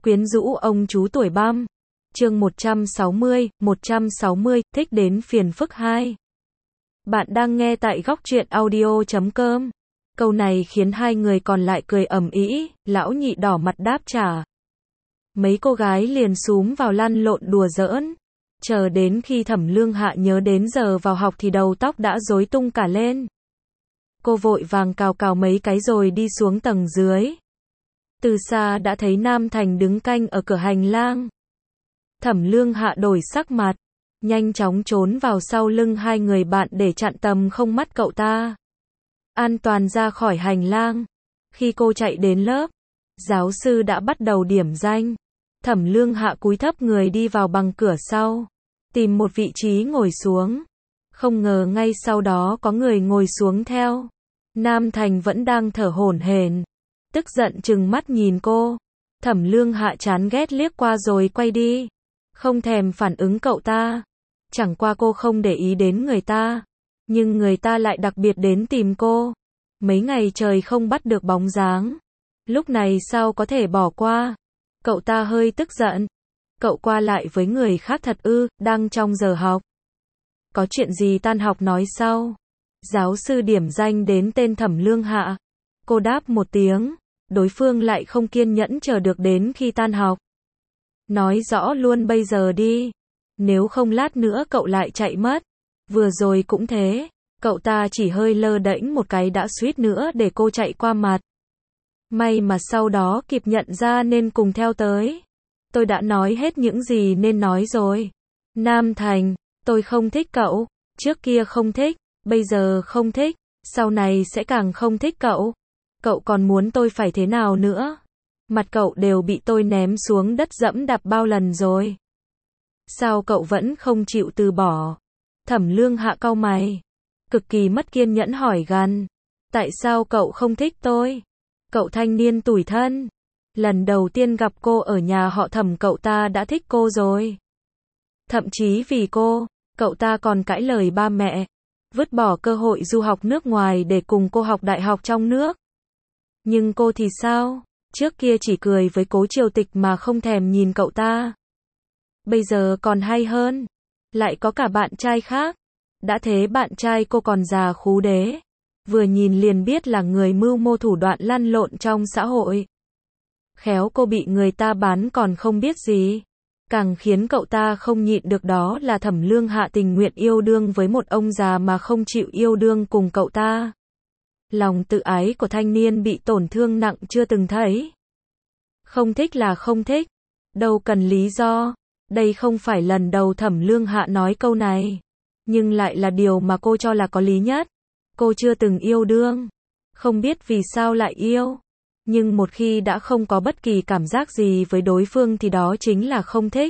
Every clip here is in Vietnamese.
Quyến rũ ông chú tuổi băm. Chương 160, thích đến phiền phức 2. Bạn đang nghe tại góc truyện audio.com. Câu này khiến hai người còn lại cười ầm ĩ, lão nhị đỏ mặt đáp trả. Mấy cô gái liền xúm vào lăn lộn đùa giỡn. Chờ đến khi Thẩm Lương Hạ nhớ đến giờ vào học thì đầu tóc đã rối tung cả lên. Cô vội vàng cào cào mấy cái rồi đi xuống tầng dưới. Từ xa đã thấy Nam Thành đứng canh ở cửa hành lang. Thẩm Lương Hạ đổi sắc mặt, nhanh chóng trốn vào sau lưng hai người bạn để chặn tầm không mắt cậu ta. An toàn ra khỏi hành lang. Khi cô chạy đến lớp, giáo sư đã bắt đầu điểm danh. Thẩm Lương Hạ cúi thấp người đi vào bằng cửa sau, tìm một vị trí ngồi xuống. Không ngờ ngay sau đó có người ngồi xuống theo. Nam Thành vẫn đang thở hổn hển, tức giận trừng mắt nhìn cô. Thẩm Lương Hạ chán ghét liếc qua rồi quay đi, không thèm phản ứng cậu ta. Chẳng qua cô không để ý đến người ta, nhưng người ta lại đặc biệt đến tìm cô. Mấy ngày trời không bắt được bóng dáng, lúc này sao có thể bỏ qua. Cậu ta hơi tức giận. Cậu qua lại với người khác thật ư? Đang trong giờ học. Có chuyện gì tan học nói sau. Giáo sư điểm danh đến tên Thẩm Lương Hạ. Cô đáp một tiếng. Đối phương lại không kiên nhẫn chờ được đến khi tan học. Nói rõ luôn bây giờ đi, nếu không lát nữa cậu lại chạy mất. Vừa rồi cũng thế, cậu ta chỉ hơi lơ đễnh một cái đã suýt nữa để cô chạy qua mặt. May mà sau đó kịp nhận ra nên cùng theo tới. Tôi đã nói hết những gì nên nói rồi. Nam Thành, tôi không thích cậu. Trước kia không thích, bây giờ không thích, sau này sẽ càng không thích cậu. Cậu còn muốn tôi phải thế nào nữa? Mặt cậu đều bị tôi ném xuống đất dẫm đạp bao lần rồi. Sao cậu vẫn không chịu từ bỏ? Thẩm Lương Hạ cau mày, cực kỳ mất kiên nhẫn hỏi gằn. Tại sao cậu không thích tôi? Cậu thanh niên tủi thân. Lần đầu tiên gặp cô ở nhà họ Thẩm cậu ta đã thích cô rồi. Thậm chí vì cô, cậu ta còn cãi lời ba mẹ, vứt bỏ cơ hội du học nước ngoài để cùng cô học đại học trong nước. Nhưng cô thì sao? Trước kia chỉ cười với Cố Triều Tịch mà không thèm nhìn cậu ta. Bây giờ còn hay hơn, lại có cả bạn trai khác. Đã thế bạn trai cô còn già khú đế, vừa nhìn liền biết là người mưu mô thủ đoạn lăn lộn trong xã hội. Khéo cô bị người ta bán còn không biết gì. Càng khiến cậu ta không nhịn được đó là Thẩm Lương Hạ tình nguyện yêu đương với một ông già mà không chịu yêu đương cùng cậu ta. Lòng tự ái của thanh niên bị tổn thương nặng chưa từng thấy. Không thích là không thích, đâu cần lý do. Đây không phải lần đầu Thẩm Lương Hạ nói câu này, nhưng lại là điều mà cô cho là có lý nhất. Cô chưa từng yêu đương, không biết vì sao lại yêu. Nhưng một khi đã không có bất kỳ cảm giác gì với đối phương thì đó chính là không thích.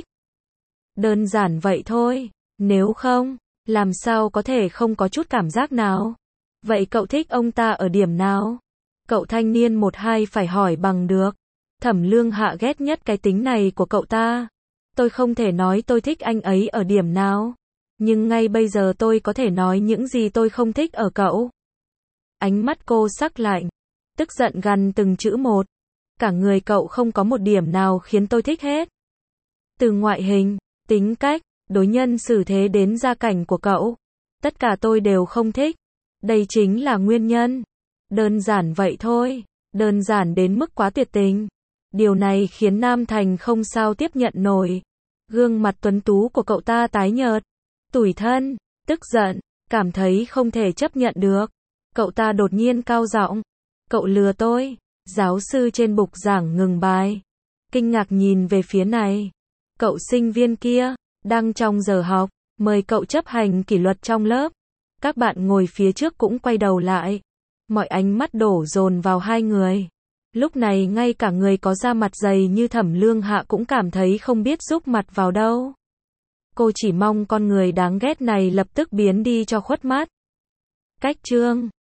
Đơn giản vậy thôi, nếu không, làm sao có thể không có chút cảm giác nào? Vậy cậu thích ông ta ở điểm nào? Cậu thanh niên một hai phải hỏi bằng được. Thẩm Lương Hạ ghét nhất cái tính này của cậu ta. Tôi không thể nói tôi thích anh ấy ở điểm nào, nhưng ngay bây giờ tôi có thể nói những gì tôi không thích ở cậu. Ánh mắt cô sắc lạnh, tức giận gằn từng chữ một. Cả người cậu không có một điểm nào khiến tôi thích hết. Từ ngoại hình, tính cách, đối nhân xử thế đến gia cảnh của cậu, tất cả tôi đều không thích. Đây chính là nguyên nhân. Đơn giản vậy thôi, đơn giản đến mức quá tuyệt tình. Điều này khiến Nam Thành không sao tiếp nhận nổi. Gương mặt tuấn tú của cậu ta tái nhợt, tủi thân, tức giận, cảm thấy không thể chấp nhận được. Cậu ta đột nhiên cao giọng. Cậu lừa tôi. Giáo sư trên bục giảng ngừng bài, kinh ngạc nhìn về phía này. Cậu sinh viên kia, đang trong giờ học, mời cậu chấp hành kỷ luật trong lớp. Các bạn ngồi phía trước cũng quay đầu lại. Mọi ánh mắt đổ dồn vào hai người. Lúc này ngay cả người có da mặt dày như Thẩm Lương Hạ cũng cảm thấy không biết giúp mặt vào đâu. Cô chỉ mong con người đáng ghét này lập tức biến đi cho khuất mắt. Cách chương